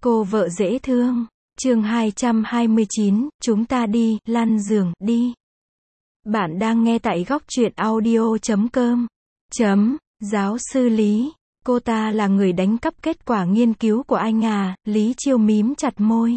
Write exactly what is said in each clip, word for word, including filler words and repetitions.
Cô vợ dễ thương. Chương hai trăm hai mươi chín, chúng ta đi, lăn giường, đi. Bạn đang nghe tại góc truyện audio chấm com. Chấm, giáo sư Lý. Cô ta là người đánh cắp kết quả nghiên cứu của anh à, Lý Chiêu mím chặt môi.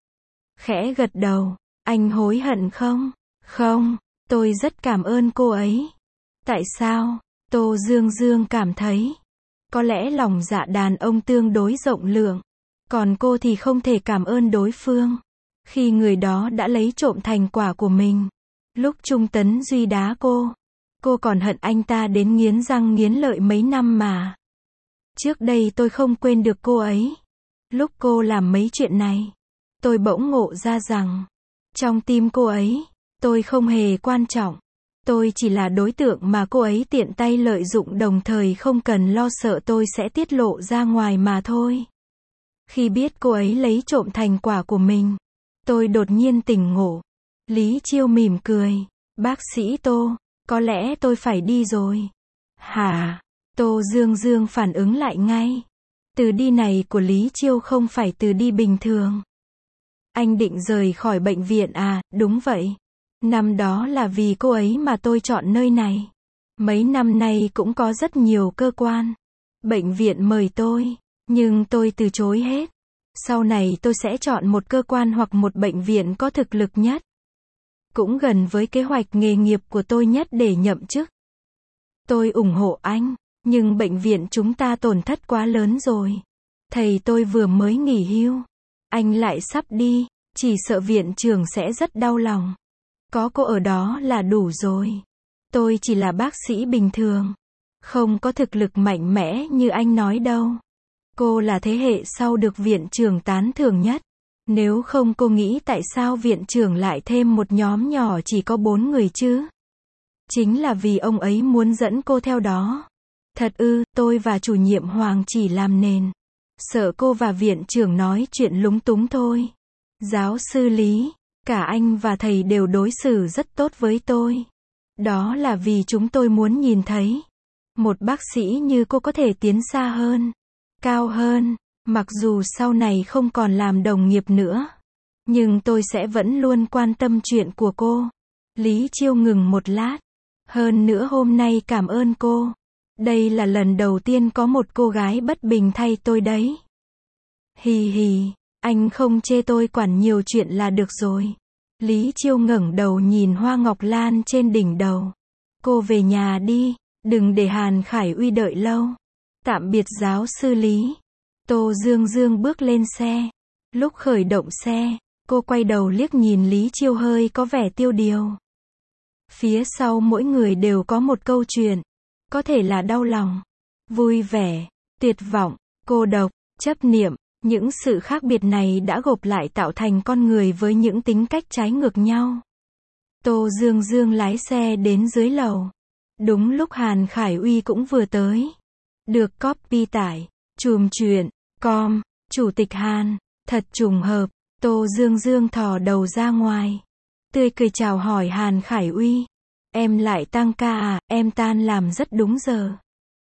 Khẽ gật đầu, anh hối hận không? Không, tôi rất cảm ơn cô ấy. Tại sao? Tô Dương Dương cảm thấy. Có lẽ lòng dạ đàn ông tương đối rộng lượng. Còn cô thì không thể cảm ơn đối phương. Khi người đó đã lấy trộm thành quả của mình. Lúc Trung Tấn Duy đá cô. Cô còn hận anh ta đến nghiến răng nghiến lợi mấy năm mà. Trước đây tôi không quên được cô ấy. Lúc cô làm mấy chuyện này. Tôi bỗng ngộ ra rằng. Trong tim cô ấy, tôi không hề quan trọng. Tôi chỉ là đối tượng mà cô ấy tiện tay lợi dụng, đồng thời không cần lo sợ tôi sẽ tiết lộ ra ngoài mà thôi. Khi biết cô ấy lấy trộm thành quả của mình, tôi đột nhiên tỉnh ngộ. Lý Chiêu mỉm cười. Bác sĩ Tô, có lẽ tôi phải đi rồi. Hả? Tô Dương Dương phản ứng lại ngay. Từ đi này của Lý Chiêu không phải từ đi bình thường. Anh định rời khỏi bệnh viện à? Đúng vậy. Năm đó là vì cô ấy mà tôi chọn nơi này. Mấy năm nay cũng có rất nhiều cơ quan, bệnh viện mời tôi, nhưng tôi từ chối hết. Sau này tôi sẽ chọn một cơ quan hoặc một bệnh viện có thực lực nhất, cũng gần với kế hoạch nghề nghiệp của tôi nhất để nhậm chức. Tôi ủng hộ anh, nhưng bệnh viện chúng ta tổn thất quá lớn rồi. Thầy tôi vừa mới nghỉ hưu, anh lại sắp đi, chỉ sợ viện trưởng sẽ rất đau lòng. Có cô ở đó là đủ rồi. Tôi chỉ là bác sĩ bình thường, không có thực lực mạnh mẽ như anh nói đâu. Cô là thế hệ sau được viện trưởng tán thưởng nhất. Nếu không cô nghĩ tại sao viện trưởng lại thêm một nhóm nhỏ chỉ có bốn người chứ? Chính là vì ông ấy muốn dẫn cô theo đó. Thật ư? Tôi và chủ nhiệm Hoàng chỉ làm nền. Sợ cô và viện trưởng nói chuyện lúng túng thôi. Giáo sư Lý, cả anh và thầy đều đối xử rất tốt với tôi. Đó là vì chúng tôi muốn nhìn thấy một bác sĩ như cô có thể tiến xa hơn, cao hơn. Mặc dù sau này không còn làm đồng nghiệp nữa, nhưng tôi sẽ vẫn luôn quan tâm chuyện của cô. Lý Chiêu ngừng một lát. Hơn nữa hôm nay cảm ơn cô. Đây là lần đầu tiên có một cô gái bất bình thay tôi đấy. Hì hì, anh không chê tôi quản nhiều chuyện là được rồi. Lý Chiêu ngẩng đầu nhìn hoa ngọc lan trên đỉnh đầu. Cô về nhà đi, đừng để Hàn Khải Uy đợi lâu. Tạm biệt giáo sư Lý. Tô Dương Dương bước lên xe. Lúc khởi động xe, cô quay đầu liếc nhìn Lý Chiêu hơi có vẻ tiêu điều. Phía sau mỗi người đều có một câu chuyện. Có thể là đau lòng, vui vẻ, tuyệt vọng, cô độc, chấp niệm. Những sự khác biệt này đã gộp lại tạo thành con người với những tính cách trái ngược nhau. Tô Dương Dương lái xe đến dưới lầu. Đúng lúc Hàn Khải Uy cũng vừa tới. Được copy tải, chùm chuyện, com, Chủ tịch Hàn, thật trùng hợp. Tô Dương Dương thò đầu ra ngoài. Tươi cười chào hỏi Hàn Khải Uy. Em lại tăng ca à? Em tan làm rất đúng giờ.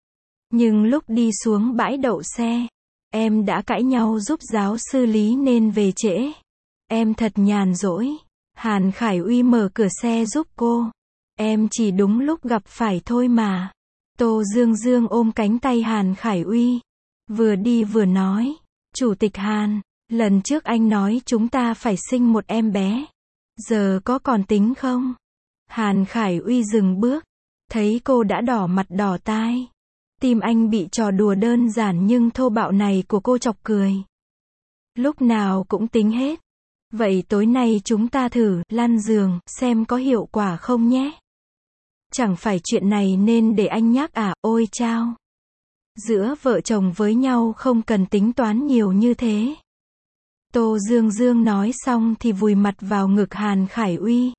Nhưng lúc đi xuống bãi đậu xe, em đã cãi nhau giúp giáo sư Lý nên về trễ. Em thật nhàn rỗi. Hàn Khải Uy mở cửa xe giúp cô. Em chỉ đúng lúc gặp phải thôi mà. Tô Dương Dương ôm cánh tay Hàn Khải Uy. Vừa đi vừa nói. Chủ tịch Hàn, lần trước anh nói chúng ta phải sinh một em bé. Giờ có còn tính không? Hàn Khải Uy dừng bước. Thấy cô đã đỏ mặt đỏ tai. Tim anh bị trò đùa đơn giản nhưng thô bạo này của cô chọc cười. Lúc nào cũng tính hết. Vậy tối nay chúng ta thử lăn giường xem có hiệu quả không nhé. Chẳng phải chuyện này nên để anh nhắc à? Ôi chao. Giữa vợ chồng với nhau không cần tính toán nhiều như thế. Tô Dương Dương nói xong thì vùi mặt vào ngực Hàn Khải Uy.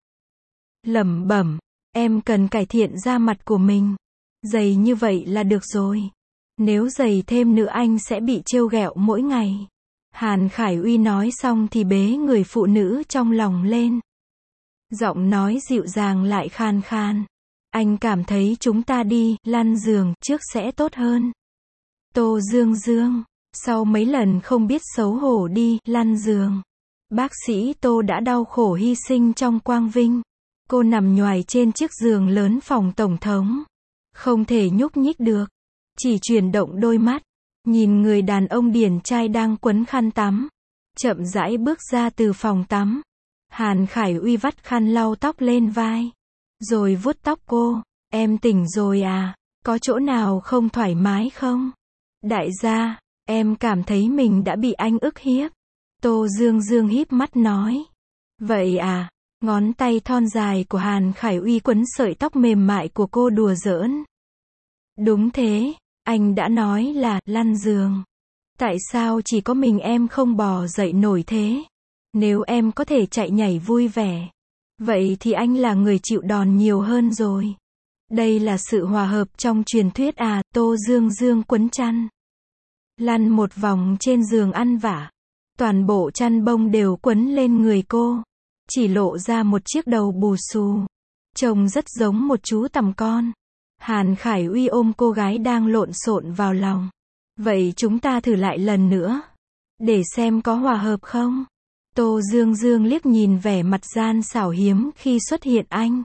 Lẩm bẩm, em cần cải thiện da mặt của mình. Dày như vậy là được rồi. Nếu dày thêm nữa anh sẽ bị trêu ghẹo mỗi ngày. Hàn Khải Uy nói xong thì bế người phụ nữ trong lòng lên. Giọng nói dịu dàng lại khan khan. Anh cảm thấy chúng ta đi lăn giường trước sẽ tốt hơn. Tô Dương Dương, Sau mấy lần không biết xấu hổ đi, lăn giường, bác sĩ Tô đã đau khổ hy sinh trong quang vinh. Cô nằm nhoài trên chiếc giường lớn phòng tổng thống. Không thể nhúc nhích được. Chỉ chuyển động đôi mắt. Nhìn người đàn ông điển trai đang quấn khăn tắm. Chậm rãi bước ra từ phòng tắm. Hàn Khải Uy vắt khăn lau tóc lên vai. Rồi vuốt tóc cô. Em tỉnh rồi à? Có chỗ nào không thoải mái không? Đại gia, em cảm thấy mình đã bị anh ức hiếp. Tô Dương Dương híp mắt nói. Vậy à? Ngón tay thon dài của Hàn Khải Uy quấn sợi tóc mềm mại của cô đùa giỡn. Đúng thế, anh đã nói là lăn giường. Tại sao chỉ có mình em không bò dậy nổi thế? Nếu em có thể chạy nhảy vui vẻ, vậy thì anh là người chịu đòn nhiều hơn rồi. Đây là sự hòa hợp trong truyền thuyết à? Tô Dương Dương quấn chăn. Lăn một vòng trên giường ăn vả. Toàn bộ chăn bông đều quấn lên người cô. Chỉ lộ ra một chiếc đầu bù xù. Trông rất giống một chú tằm con. Hàn Khải Uy ôm cô gái đang lộn xộn vào lòng. Vậy chúng ta thử lại lần nữa. Để xem có hòa hợp không? Tô Dương Dương liếc nhìn vẻ mặt gian xảo hiếm khi xuất hiện anh.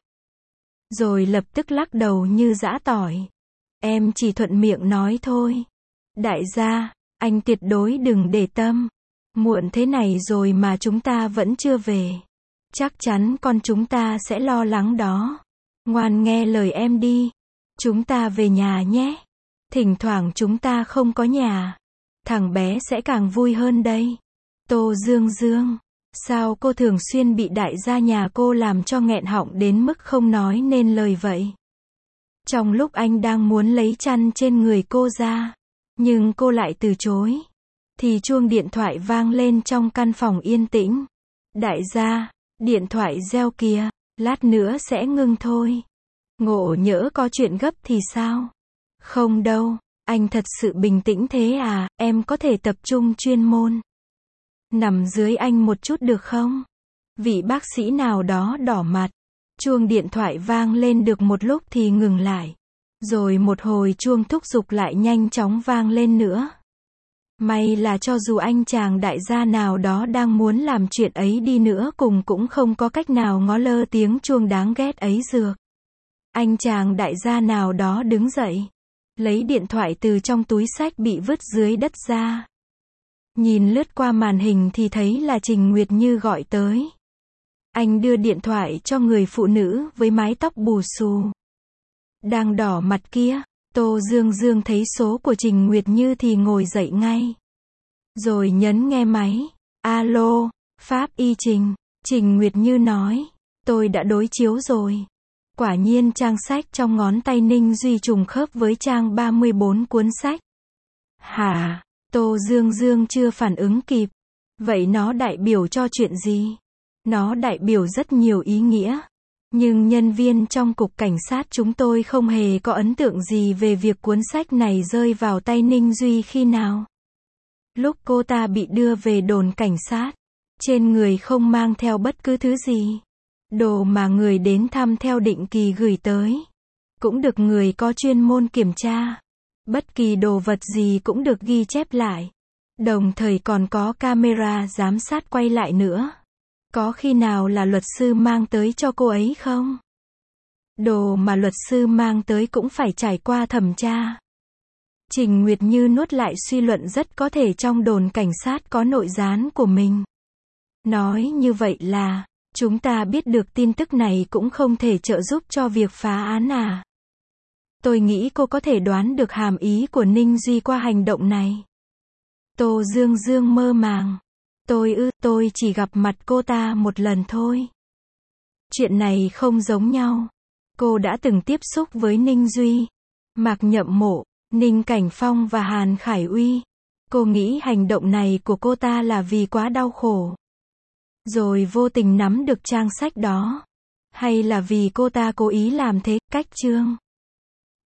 Rồi lập tức lắc đầu như giã tỏi. Em chỉ thuận miệng nói thôi. Đại gia, anh tuyệt đối đừng để tâm. Muộn thế này rồi mà chúng ta vẫn chưa về. Chắc chắn con chúng ta sẽ lo lắng đó. Ngoan nghe lời em đi. Chúng ta về nhà nhé. Thỉnh thoảng chúng ta không có nhà. Thằng bé sẽ càng vui hơn đây. Tô Dương Dương. Sao cô thường xuyên bị đại gia nhà cô làm cho nghẹn họng đến mức không nói nên lời vậy? Trong lúc anh đang muốn lấy chăn trên người cô ra, nhưng cô lại từ chối, thì chuông điện thoại vang lên trong căn phòng yên tĩnh. Đại gia, điện thoại reo kìa, lát nữa sẽ ngưng thôi. Ngộ nhỡ có chuyện gấp thì sao? Không đâu, anh thật sự bình tĩnh thế à, em có thể tập trung chuyên môn. Nằm dưới anh một chút được không? Vị bác sĩ nào đó đỏ mặt. Chuông điện thoại vang lên được một lúc thì ngừng lại. Rồi một hồi chuông thúc giục lại nhanh chóng vang lên nữa. May là cho dù anh chàng đại gia nào đó đang muốn làm chuyện ấy đi nữa cùng cũng không có cách nào ngó lơ tiếng chuông đáng ghét ấy dược. Anh chàng đại gia nào đó đứng dậy, lấy điện thoại từ trong túi xách bị vứt dưới đất ra. Nhìn lướt qua màn hình thì thấy là Trình Nguyệt Như gọi tới. Anh đưa điện thoại cho người phụ nữ với mái tóc bù xù đang đỏ mặt kia. Tô Dương Dương thấy số của Trình Nguyệt Như thì ngồi dậy ngay. Rồi nhấn nghe máy. Alo, Pháp Y Trình. Trình Nguyệt Như nói. Tôi đã đối chiếu rồi. Quả nhiên trang sách trong ngón tay Ninh Duy trùng khớp với trang ba mươi bốn cuốn sách. Hả? Tô Dương Dương chưa phản ứng kịp. Vậy nó đại biểu cho chuyện gì? Nó đại biểu rất nhiều ý nghĩa. Nhưng nhân viên trong cục cảnh sát chúng tôi không hề có ấn tượng gì về việc cuốn sách này rơi vào tay Ninh Duy khi nào. Lúc cô ta bị đưa về đồn cảnh sát, trên người không mang theo bất cứ thứ gì. Đồ mà người đến thăm theo định kỳ gửi tới, cũng được người có chuyên môn kiểm tra. Bất kỳ đồ vật gì cũng được ghi chép lại. Đồng thời còn có camera giám sát quay lại nữa. Có khi nào là luật sư mang tới cho cô ấy không? Đồ mà luật sư mang tới cũng phải trải qua thẩm tra. Trình Nguyệt Như nuốt lại suy luận rất có thể trong đồn cảnh sát có nội gián của mình. Nói như vậy là, chúng ta biết được tin tức này cũng không thể trợ giúp cho việc phá án à? Tôi nghĩ cô có thể đoán được hàm ý của Ninh Duy qua hành động này. Tô Dương Dương mơ màng. Tôi ư, tôi chỉ gặp mặt cô ta một lần thôi. Chuyện này không giống nhau. Cô đã từng tiếp xúc với Ninh Duy, Mạc Nhậm Mộ, Ninh Cảnh Phong và Hàn Khải Uy. Cô nghĩ hành động này của cô ta là vì quá đau khổ. Rồi vô tình nắm được trang sách đó. Hay là vì cô ta cố ý làm thế, cách chương.